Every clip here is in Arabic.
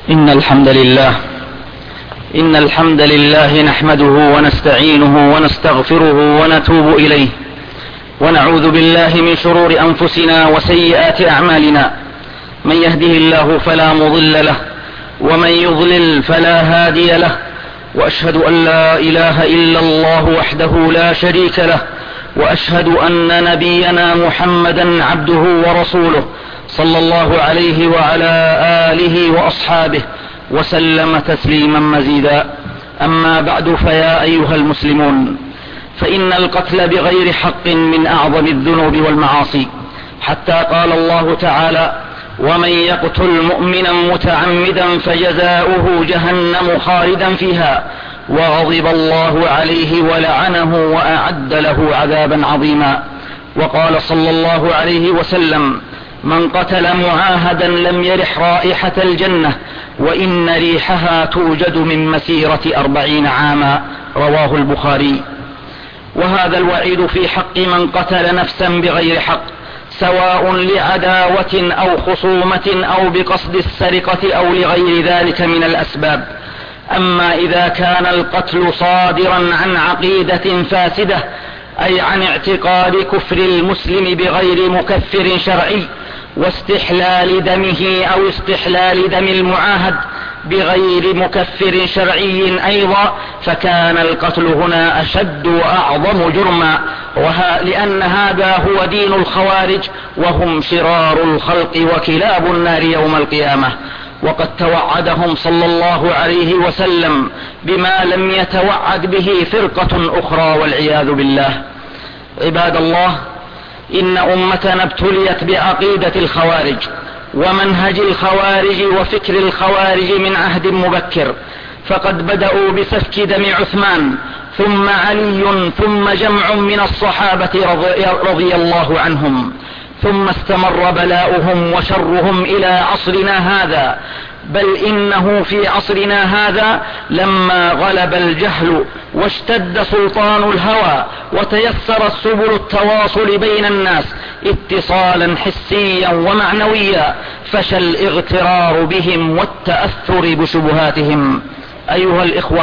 إن الحمد لله نحمده ونستعينه ونستغفره ونتوب إليه، ونعوذ بالله من شرور أنفسنا وسيئات أعمالنا. من يهده الله فلا مضل له، ومن يضلل فلا هادي له، وأشهد أن لا إله إلا الله وحده لا شريك له، وأشهد أن نبينا محمدا عبده ورسوله صلى الله عليه وعلى آله وأصحابه وسلم تسليما مزيدا. أما بعد، فيا أيها المسلمون، فإن القتل بغير حق من أعظم الذنوب والمعاصي، حتى قال الله تعالى: ومن يقتل مؤمنا متعمدا فجزاؤه جهنم خالدا فيها وغضب الله عليه ولعنه وأعد له عذابا عظيما. وقال صلى الله عليه وسلم: من قتل معاهدا لم يرح رائحة الجنة، وإن ريحها توجد من مسيرة 40 عاما. رواه البخاري. وهذا الوعيد في حق من قتل نفسا بغير حق، سواء لعداوة أو خصومة أو بقصد السرقة أو لغير ذلك من الأسباب. أما إذا كان القتل صادرا عن عقيدة فاسدة، أي عن اعتقاد كفر المسلم بغير مكفر شرعي، واستحلال دمه أو استحلال دم المعاهد بغير مكفر شرعي أيضا، فكان القتل هنا أشد وأعظم جرما، لأن هذا هو دين الخوارج، وهم شرار الخلق وكلاب النار يوم القيامة. وقد توعدهم صلى الله عليه وسلم بما لم يتوعد به فرقة أخرى والعياذ بالله. عباد الله، إن أمتنا ابتليت بعقيدة الخوارج ومنهج الخوارج وفكر الخوارج من عهد مبكر، فقد بدأوا بسفك دم عثمان، ثم علي، ثم جمع من الصحابة رضي الله عنهم، ثم استمر بلاؤهم وشرهم إلى عصرنا هذا. بل إنه في عصرنا هذا لما غلب الجهل واشتد سلطان الهوى وتيسرت سبل التواصل بين الناس اتصالا حسيا ومعنويا، فشى الاغترار بهم والتأثر بشبهاتهم. أيها الإخوة،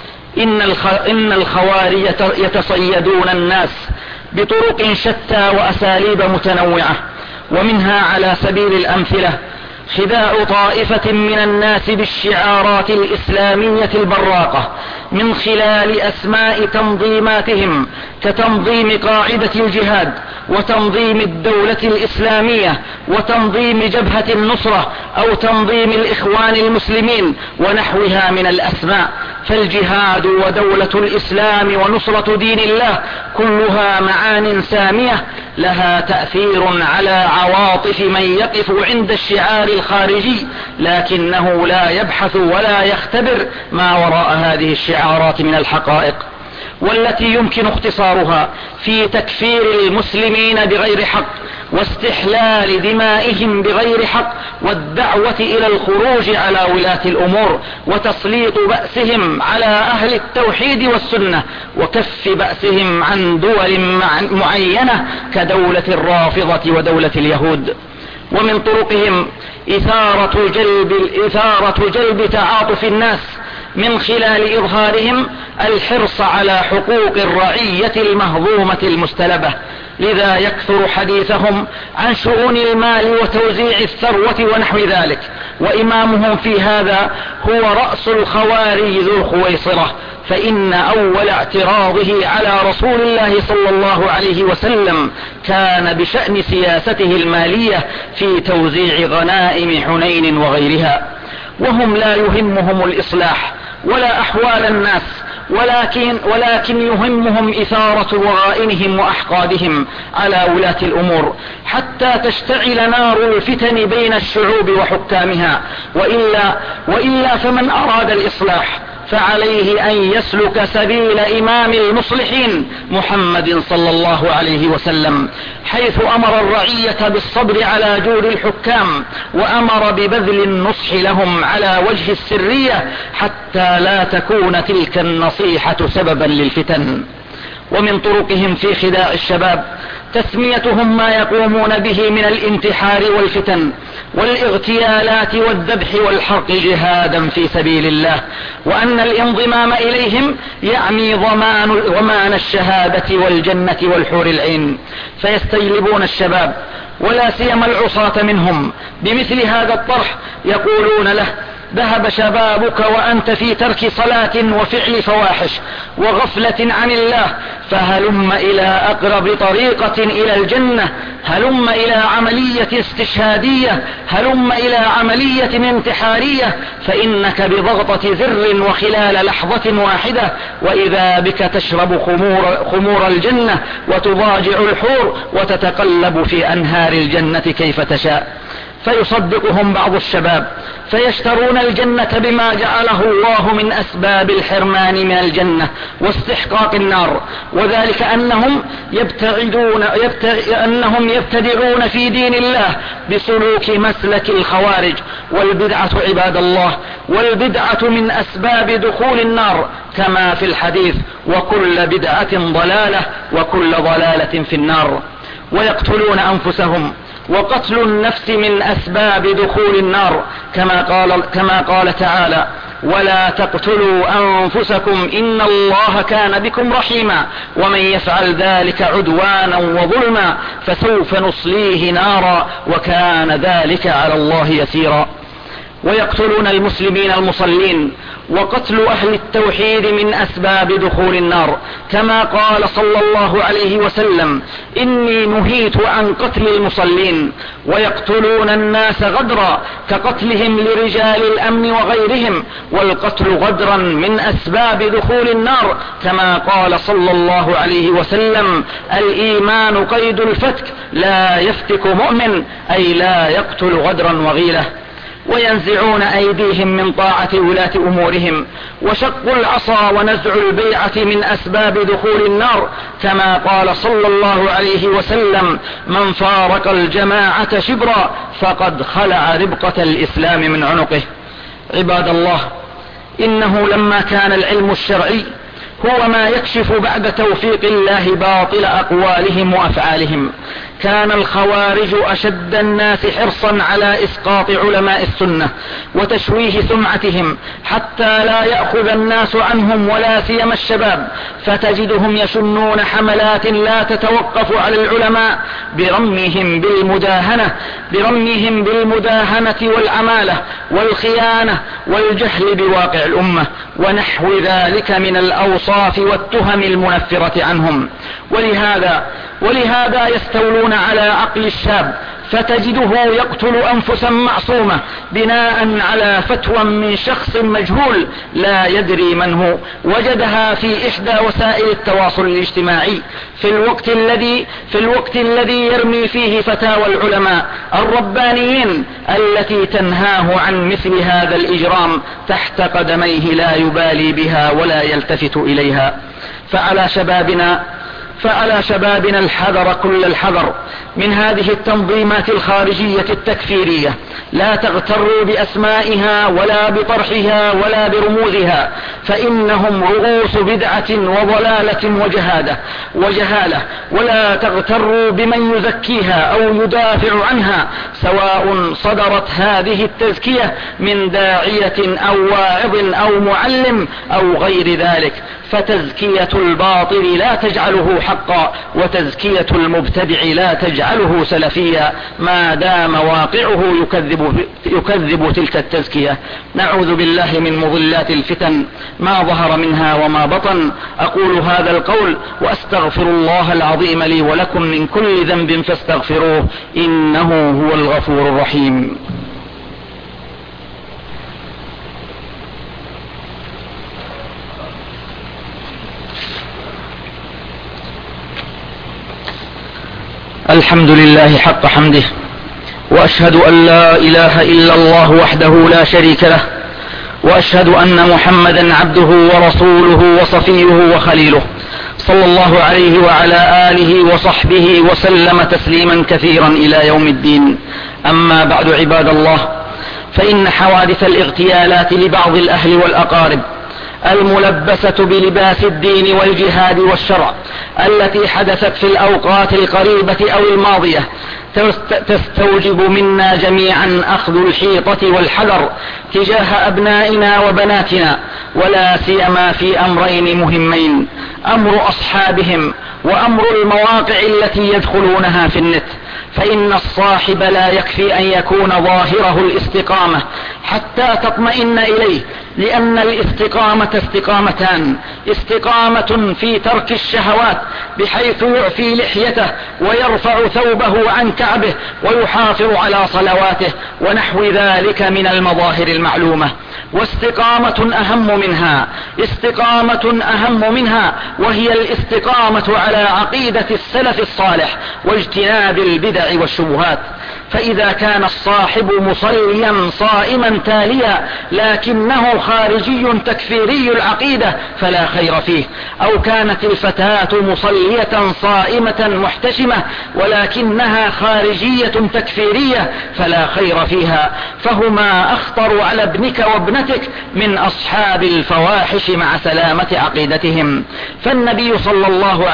إن الخوارج يتصيدون الناس بطرق شتى وأساليب متنوعة، ومنها على سبيل الأمثلة خداع طائفة من الناس بالشعارات الإسلامية البراقة من خلال أسماء تنظيماتهم، كتنظيم قاعدة الجهاد، وتنظيم الدولة الإسلامية، وتنظيم جبهة النصرة، أو تنظيم الإخوان المسلمين، ونحوها من الأسماء. فالجهاد ودولة الإسلام ونصرة دين الله كلها معان سامية لها تأثير على عواطف من يقف عند الشعار الخارجي، لكنه لا يبحث ولا يختبر ما وراء هذه الشعارات من الحقائق، والتي يمكن اختصارها في تكفير المسلمين بغير حق، واستحلال دمائهم بغير حق، والدعوة إلى الخروج على ولاة الأمور، وتسليط بأسهم على أهل التوحيد والسنة، وكف بأسهم عن دول معينة كدولة الرافضة ودولة اليهود. ومن طرقهم إثارة جلب تعاطف الناس من خلال إظهارهم الحرص على حقوق الرعية المهضومة المستلبة، لذا يكثر حديثهم عن شؤون المال وتوزيع الثروة ونحو ذلك. وإمامهم في هذا هو رأس الخوارج ذو الخويصرة، فإن أول اعتراضه على رسول الله صلى الله عليه وسلم كان بشأن سياسته المالية في توزيع غنائم حنين وغيرها. وهم لا يهمهم الإصلاح ولا أحوال الناس، ولكن يهمهم إثارة رغائنهم وأحقادهم على ولاة الأمور، حتى تشتعل نار الفتن بين الشعوب وحكامها. وإلا فمن أراد الإصلاح فعليه أن يسلك سبيل إمام المصلحين محمد صلى الله عليه وسلم، حيث أمر الرعية بالصبر على جور الحكام، وأمر ببذل النصح لهم على وجه السرية، حتى لا تكون تلك النصيحة سببا للفتن. ومن طرقهم في خداع الشباب تسميتهم ما يقومون به من الانتحار والفتن والاغتيالات والذبح والحرق جهادا في سبيل الله، وأن الانضمام إليهم يعني ضمان الشهادة والجنة والحور العين، فيستجلبون الشباب ولا سيما العصاة منهم بمثل هذا الطرح، يقولون له: ذهب شبابك وأنت في ترك صلاة وفعل فواحش وغفلة عن الله، فهلم إلى أقرب طريقة إلى الجنة، هلم إلى عملية استشهادية، هلم إلى عملية انتحارية، فإنك بضغطة زر وخلال لحظة واحدة وإذا بك تشرب خمور الجنة وتضاجع الحور وتتقلب في أنهار الجنة كيف تشاء. فيصدقهم بعض الشباب فيشترون الجنة بما جعله الله من أسباب الحرمان من الجنة واستحقاق النار، وذلك أنهم يبتدعون في دين الله بسلوك مسلك الخوارج. والبدعة عباد الله، والبدعة من أسباب دخول النار كما في الحديث: وكل بدعة ضلالة وكل ضلالة في النار. ويقتلون أنفسهم، وقتل النفس من أسباب دخول النار كما قال تعالى: ولا تقتلوا أنفسكم إن الله كان بكم رحيما ومن يفعل ذلك عدوانا وظلما فسوف نصليه نارا وكان ذلك على الله يسيرا. ويقتلون المسلمين المصلين، وقتل أهل التوحيد من أسباب دخول النار كما قال صلى الله عليه وسلم: إني نهيت عن قتل المصلين. ويقتلون الناس غدرا كقتلهم لرجال الأمن وغيرهم، والقتل غدرا من أسباب دخول النار كما قال صلى الله عليه وسلم: الإيمان قيد الفتك، لا يفتك مؤمن، أي لا يقتل غدرا وغيلة. وينزعون أيديهم من طاعة ولاة أمورهم، وشق العصا ونزع البيعة من أسباب دخول النار كما قال صلى الله عليه وسلم: من فارق الجماعة شبرا فقد خلع ربقة الإسلام من عنقه. عباد الله، إنه لما كان العلم الشرعي هو ما يكشف بعد توفيق الله باطل أقوالهم وأفعالهم، كان الخوارج أشد الناس حرصا على إسقاط علماء السنة وتشويه سمعتهم حتى لا يأخذ الناس عنهم ولا سيما الشباب، فتجدهم يشنون حملات لا تتوقف على العلماء برميهم بالمداهنة والعمالة والخيانة والجهل بواقع الأمة ونحو ذلك من الأوصاف والتهم المنفرة عنهم. ولهذا يستولون على عقل الشاب، فتجده يقتل أنفسا معصومة بناء على فتوى من شخص مجهول لا يدري من هو، وجدها في إحدى وسائل التواصل الاجتماعي في الوقت الذي يرمي فيه فتاوى العلماء الربانيين التي تنهاه عن مثل هذا الإجرام تحت قدميه، لا يبالي بها ولا يلتفت إليها. فعلى شبابنا الحذر كل الحذر من هذه التنظيمات الخارجية التكفيرية، لا تغتروا بأسمائها ولا بطرحها ولا برموزها، فإنهم رؤوس بدعة وضلالة وجهالة، ولا تغتروا بمن يزكيها أو يدافع عنها، سواء صدرت هذه التزكية من داعية أو واعظ أو معلم أو غير ذلك، فتزكية الباطل لا تجعله حقا، وتزكية المبتدع لا تجعله سلفيا، ما دام واقعه يكذب تلك التزكية. نعوذ بالله من مضلات الفتن ما ظهر منها وما بطن. أقول هذا القول وأستغفر الله العظيم لي ولكم من كل ذنب فاستغفروه إنه هو الغفور الرحيم. الحمد لله حق حمده، وأشهد أن لا إله إلا الله وحده لا شريك له، وأشهد أن محمدا عبده ورسوله وصفيه وخليله، صلى الله عليه وعلى آله وصحبه وسلم تسليما كثيرا إلى يوم الدين. أما بعد عباد الله، فإن حوادث الاغتيالات لبعض الأهل والأقارب الملبسة بلباس الدين والجهاد والشرع التي حدثت في الأوقات القريبة أو الماضية تستوجب منا جميعا أخذ الحيطة والحذر تجاه أبنائنا وبناتنا، ولا سيما في أمرين مهمين: أمر أصحابهم وأمر المواقع التي يدخلونها في النت. فإن الصاحب لا يكفي أن يكون ظاهره الاستقامة حتى تطمئن إليه، لأن الاستقامة استقامتان: استقامة في ترك الشهوات بحيث يعفي لحيته ويرفع ثوبه عن كعبه ويحافظ على صلواته ونحو ذلك من المظاهر المعلومة، واستقامة أهم منها وهي الاستقامة على عقيدة السلف الصالح واجتناب البدع والشبهات. فإذا كان الصاحب مصليا صائما تاليا لكنه خارجي تكفيري العقيدة فلا خير فيه، أو كانت الفتاة مصلية صائمة محتشمة ولكنها خارجية تكفيرية فلا خير فيها، فهما أخطر على ابنك وابنتك من أصحاب الفواحش مع سلامة عقيدتهم. فالنبي صلى الله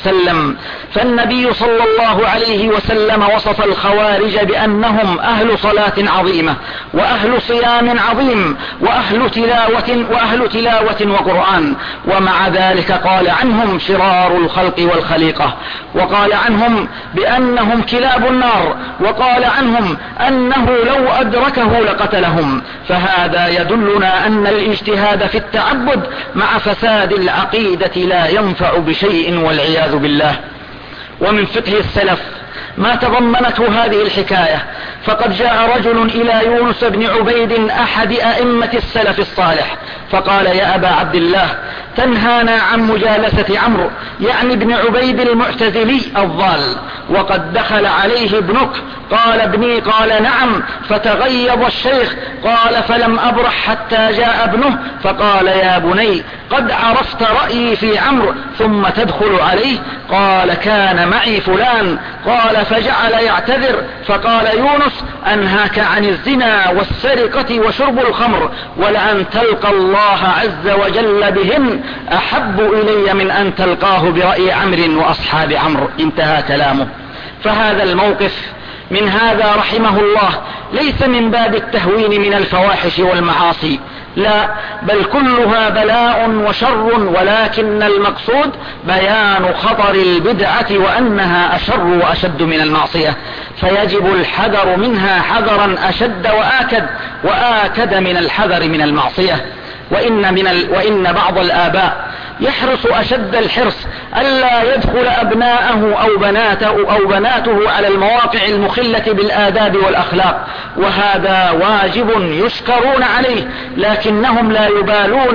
عليه وسلم وصف الخوارج بأنهم أهل صلاة عظيمة وأهل صيام عظيم وأهل تلاوة وقرآن، ومع ذلك قال عنهم شرار الخلق والخليقة، وقال عنهم بأنهم كلاب النار، وقال عنهم أنه لو أدركه لقتلهم. فهذا يدلنا أن الاجتهاد في التعبد مع فساد العقيدة لا ينفع بشيء والعياذ بالله. ومن فقه السلف ما تضمنته هذه الحكاية، فقد جاء رجل إلى يونس بن عبيد أحد أئمة السلف الصالح فقال: يا أبا عبد الله، تنهانا عن مجالسة عمرو، يعني ابن عبيد المعتزلي الضال، وقد دخل عليه ابنك. قال: ابني؟ قال: نعم. فتغيظ الشيخ، قال: فلم أبرح حتى جاء ابنه فقال: يا بني، قد عرفت رأيي في عمرو ثم تدخل عليه؟ قال: كان معي فلان. قال: فجعل يعتذر، فقال يونس: أنهاك عن الزنا والسرقة وشرب الخمر، ولأن تلقى الله عز وجل بهن أحب إلي من أن تلقاه برأي عمرو وأصحاب عمرو. انتهى كلامه. فهذا الموقف من هذا رحمه الله ليس من باب التهوين من الفواحش والمعاصي، لا، بل كلها بلاء وشر، ولكن المقصود بيان خطر البدعة وأنها أشر وأشد من المعصية، فيجب الحذر منها حذرا أشد وآكد من الحذر من المعصية. وإن بعض الآباء يحرص أشد الحرص ألا يدخل أبناءه أو بناته على المواقع المخلة بالآداب والأخلاق، وهذا واجب يشكرون عليه، لكنهم لا يبالون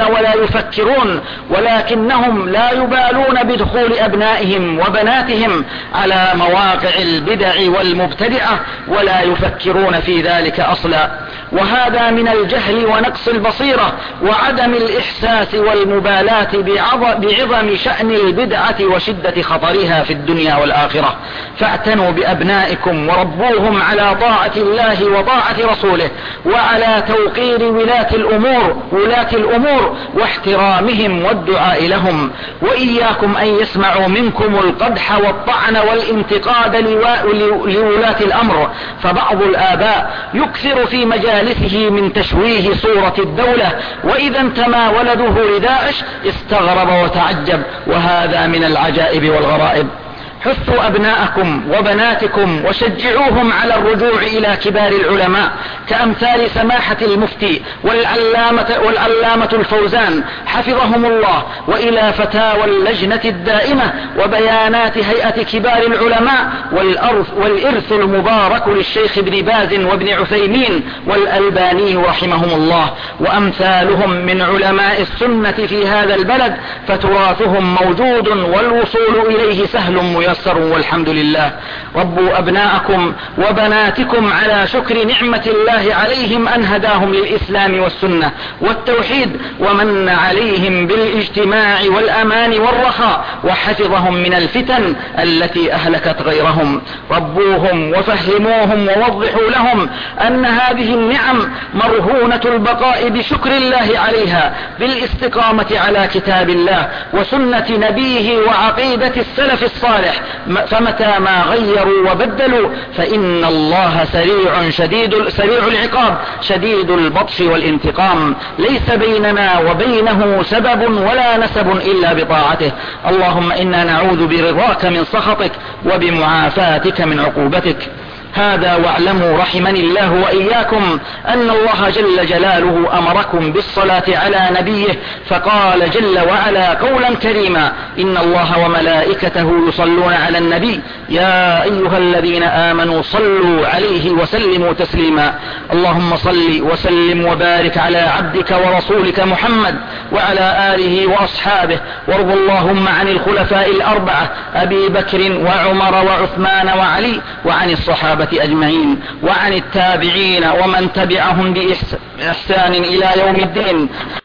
بدخول أبنائهم وبناتهم على مواقع البدع والمبتدعة، ولا يفكرون في ذلك أصلا. وهذا من الجهل ونقص البصيرة وعدم الإحساس والمبالاة بعظم شأن البدعة وشدة خطرها في الدنيا والآخرة. فاعتنوا بأبنائكم وربوهم على طاعة الله وطاعة رسوله، وعلى توقير ولاة الأمور واحترامهم والدعاء لهم، وإياكم أن يسمعوا منكم القدح والطعن والانتقاد لولاة الأمر. فبعض الآباء يكثر في مجالسه من تشويه صورة الدولة، وإذا انتمى ولده لداعش استغرب وتعجب، وهذا من العجائب والغرائب. حثوا أبناءكم وبناتكم وشجعوهم على الرجوع إلى كبار العلماء كأمثال سماحة المفتي والعلامة الفوزان حفظهم الله، وإلى فتاوى اللجنة الدائمة وبيانات هيئة كبار العلماء والإرث المبارك للشيخ ابن باز وابن عثيمين والألباني رحمهم الله وأمثالهم من علماء السنة في هذا البلد، فتراثهم موجود والوصول إليه سهل ميسر. ميسر والحمد لله. ربوا أبناءكم وبناتكم على شكر نعمة الله عليهم أن هداهم للإسلام والسنة والتوحيد، ومن عليهم بالاجتماع والأمان والرخاء، وحفظهم من الفتن التي أهلكت غيرهم. ربوهم وفهموهم ووضحوا لهم أن هذه النعم مرهونة البقاء بشكر الله عليها بالاستقامة على كتاب الله وسنة نبيه وعقيدة السلف الصالح، فمتى ما غيروا وبدلوا فإن الله سريع العقاب شديد البطش والانتقام، ليس بيننا وبينه سبب ولا نسب إلا بطاعته. اللهم إنا نعوذ برضاك من سخطك وبمعافاتك من عقوبتك. هذا واعلموا رحمني الله وإياكم أن الله جل جلاله أمركم بالصلاة على نبيه، فقال جل وعلا قولا كريما: إن الله وملائكته يصلون على النبي يا أيها الذين آمنوا صلوا عليه وسلموا تسليما. اللهم صل وسلم وبارك على عبدك ورسولك محمد وعلى آله وأصحابه، وارض اللهم عن الخلفاء الأربعة أبي بكر وعمر وعثمان وعلي، وعن الصحابة أجمعين، وعن التابعين ومن تبعهم بإحسان إلى يوم الدين.